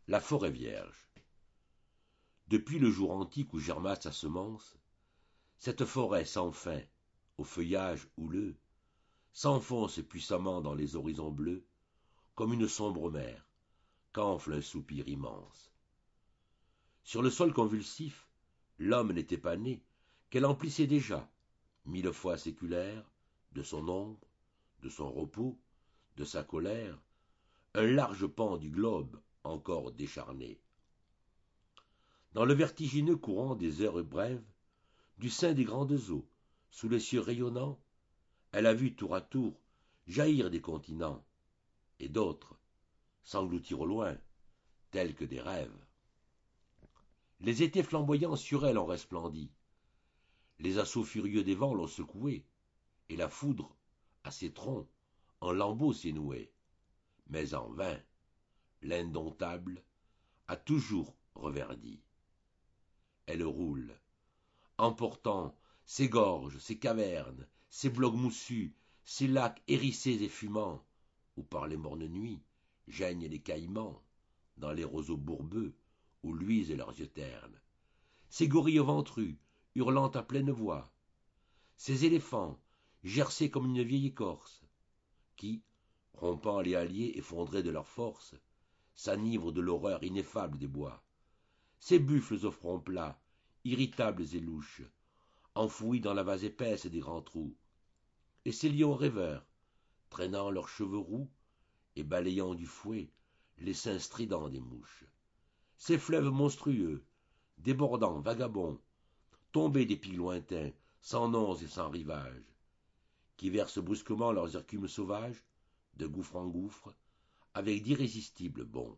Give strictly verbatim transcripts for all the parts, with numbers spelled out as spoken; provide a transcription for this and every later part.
La forêt vierge. Depuis le jour antique où germa sa semence, cette forêt sans fin, au feuillage houleux, s'enfonce puissamment dans les horizons bleus, comme une sombre mer, qu'enfle un soupir immense. Sur le sol convulsif, l'homme n'était pas né, qu'elle emplissait déjà, mille fois séculaire, de son ombre, de son repos, de sa colère, un large pan du globe encore décharné. Dans le vertigineux courant des heures brèves, du sein des grandes eaux, sous les cieux rayonnants, elle a vu tour à tour jaillir des continents, et d'autres s'engloutir au loin, tels que des rêves. Les étés flamboyants sur elle ont resplendi, les assauts furieux des vents l'ont secouée, et la foudre, à ses troncs, en lambeaux s'est nouée. Mais en vain, l'indomptable a toujours reverdi. Elle roule, emportant ses gorges, ses cavernes, ses blocs moussus, ces lacs hérissés et fumants, où par les mornes nuits geignent les caïmans, dans les roseaux bourbeux où luisent leurs yeux ternes, ces gorilles ventrus, hurlant à pleine voix, ces éléphants, gercés comme une vieille écorce, qui, rompant les halliers effondrés de leur force, s'enivrent de l'horreur ineffable des bois, ces buffles au front plat, irritables et louches, enfouis dans la vase épaisse des grands trous, et ces lions rêveurs, traînant leurs cheveux roux et balayant du fouet les seins stridents des mouches, ces fleuves monstrueux, débordants, vagabonds, tombés des pics lointains, sans noms et sans rivage, qui versent brusquement leurs écumes sauvages, de gouffre en gouffre, avec d'irrésistibles bonds.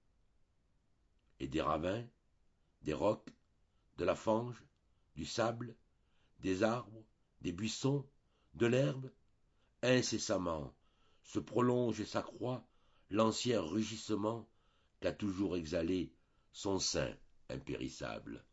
Et des ravins, des rocs, de la fange, du sable, des arbres, des buissons, de l'herbe, incessamment, se prolonge et s'accroît l'ancien rugissement qu'a toujours exhalé son sein impérissable.